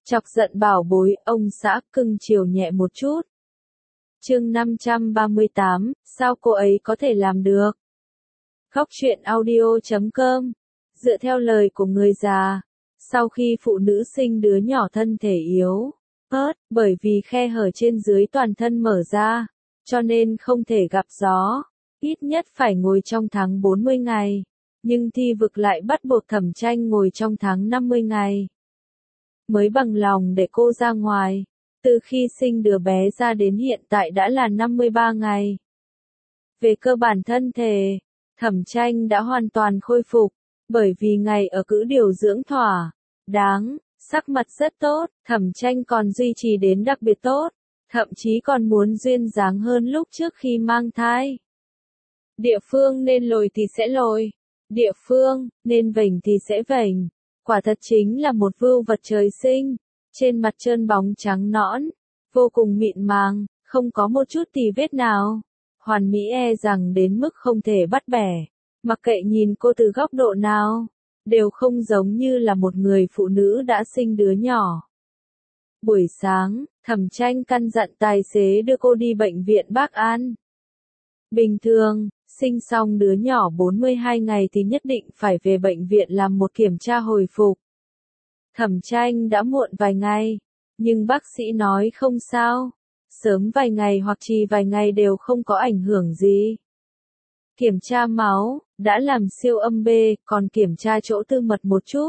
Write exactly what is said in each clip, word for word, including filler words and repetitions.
Chọc giận bảo bối, ông xã cưng chiều nhẹ một chút. Chương năm trăm ba mươi tám, sao cô ấy có thể làm được? Góc truyện audio chấm com. Dựa theo lời của người già, sau khi phụ nữ sinh đứa nhỏ thân thể yếu ớt, bởi vì khe hở trên dưới toàn thân mở ra, cho nên không thể gặp gió, ít nhất phải ngồi trong tháng bốn mươi ngày, nhưng thi vực lại bắt buộc Thẩm Tranh ngồi trong tháng năm mươi ngày. Mới bằng lòng để cô ra ngoài, từ khi sinh đứa bé ra đến hiện tại đã là năm mươi ba ngày. Về cơ bản thân thể, Thẩm Tranh đã hoàn toàn khôi phục, bởi vì ngày ở cữ điều dưỡng thỏa đáng, sắc mặt rất tốt, Thẩm Tranh còn duy trì đến đặc biệt tốt, thậm chí còn muốn duyên dáng hơn lúc trước khi mang thai. Địa phương nên lồi thì sẽ lồi, địa phương nên vểnh thì sẽ vểnh, quả thật chính là một vưu vật trời sinh, trên mặt trơn bóng trắng nõn, vô cùng mịn màng, không có một chút tì vết nào, hoàn mỹ e rằng đến mức không thể bắt bẻ, mặc kệ nhìn cô từ góc độ nào, đều không giống như là một người phụ nữ đã sinh đứa nhỏ. Buổi sáng, Thẩm Tranh căn dặn tài xế đưa cô đi bệnh viện Bắc An. Bình thường, sinh xong đứa nhỏ bốn mươi hai ngày thì nhất định phải về bệnh viện làm một kiểm tra hồi phục. Thẩm Tranh đã muộn vài ngày, nhưng bác sĩ nói không sao, sớm vài ngày hoặc trì vài ngày đều không có ảnh hưởng gì. Kiểm tra máu, đã làm siêu âm B, còn kiểm tra chỗ tư mật một chút.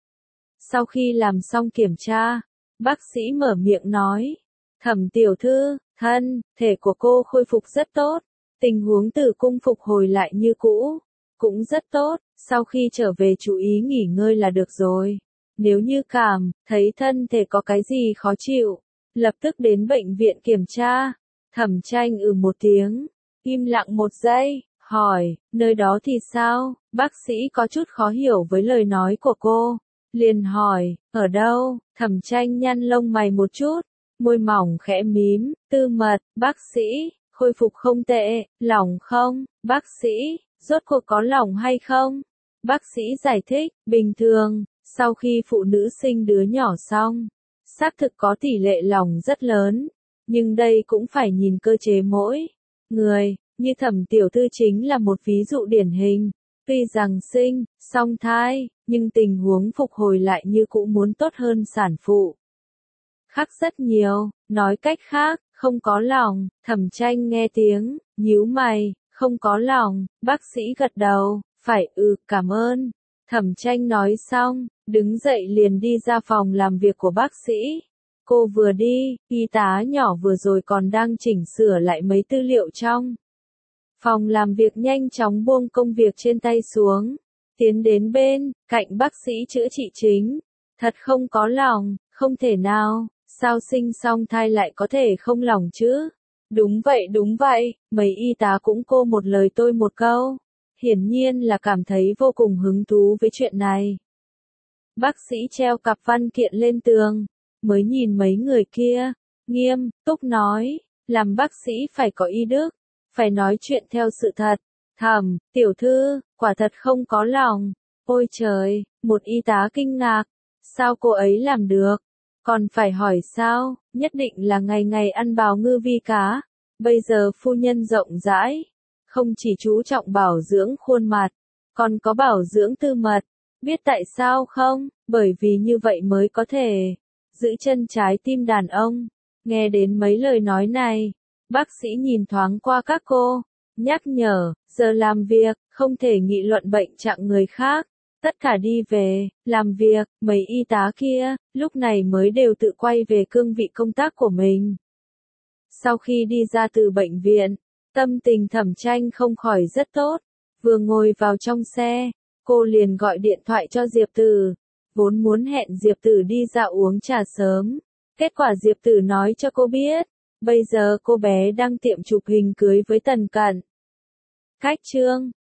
Sau khi làm xong kiểm tra, bác sĩ mở miệng nói, Thẩm tiểu thư, thân thể của cô khôi phục rất tốt, tình huống tử cung phục hồi lại như cũ, cũng rất tốt, sau khi trở về chú ý nghỉ ngơi là được rồi. Nếu như cảm thấy thân thể có cái gì khó chịu, lập tức đến bệnh viện kiểm tra. Thẩm Tranh ừ một tiếng, im lặng một giây, hỏi, nơi đó thì sao? Bác sĩ có chút khó hiểu với lời nói của cô, liền hỏi, ở đâu? Thẩm Tranh nhăn lông mày một chút, môi mỏng khẽ mím, tư mật, bác sĩ, khôi phục không tệ, lỏng không? Bác sĩ, rốt cuộc có lỏng hay không? Bác sĩ giải thích, bình thường, sau khi phụ nữ sinh đứa nhỏ xong, xác thực có tỷ lệ lỏng rất lớn, nhưng đây cũng phải nhìn cơ chế mỗi người, như Thẩm tiểu thư chính là một ví dụ điển hình, tuy rằng sinh, song thai, nhưng tình huống phục hồi lại như cũ muốn tốt hơn sản phụ. Khác rất nhiều, nói cách khác, không có lỏng. Thẩm Tranh nghe tiếng, nhíu mày, không có lỏng, bác sĩ gật đầu, phải ừ, cảm ơn. Thẩm Tranh nói xong, đứng dậy liền đi ra phòng làm việc của bác sĩ. Cô vừa đi, y tá nhỏ vừa rồi còn đang chỉnh sửa lại mấy tư liệu trong phòng làm việc, nhanh chóng buông công việc trên tay xuống, tiến đến bên cạnh bác sĩ chữa trị chính. Thật không có lỏng, không thể nào, sao sinh xong thai lại có thể không lỏng chứ? Đúng vậy đúng vậy, mấy y tá cũng cô một lời tôi một câu, hiển nhiên là cảm thấy vô cùng hứng thú với chuyện này. Bác sĩ treo cặp văn kiện lên tường, mới nhìn mấy người kia, nghiêm túc nói, làm bác sĩ phải có y đức, phải nói chuyện theo sự thật. Thẩm tiểu thư, quả thật không có lỏng. Ôi trời, một y tá kinh ngạc, sao cô ấy làm được? Còn phải hỏi sao, nhất định là ngày ngày ăn bào ngư vi cá. Bây giờ phu nhân rộng rãi, không chỉ chú trọng bảo dưỡng khuôn mặt, còn có bảo dưỡng tư mật. Biết tại sao không? Bởi vì như vậy mới có thể giữ chân trái tim đàn ông. Nghe đến mấy lời nói này, bác sĩ nhìn thoáng qua các cô, nhắc nhở, giờ làm việc, không thể nghị luận bệnh trạng người khác. Tất cả đi về, làm việc. Mấy y tá kia, lúc này mới đều tự quay về cương vị công tác của mình. Sau khi đi ra từ bệnh viện, tâm tình Thẩm Tranh không khỏi rất tốt. Vừa ngồi vào trong xe, cô liền gọi điện thoại cho Diệp Tử. Vốn muốn hẹn Diệp Tử đi ra uống trà sớm. Kết quả Diệp Tử nói cho cô biết, bây giờ cô bé đang tiệm chụp hình cưới với Tần Cẩn. Cách chương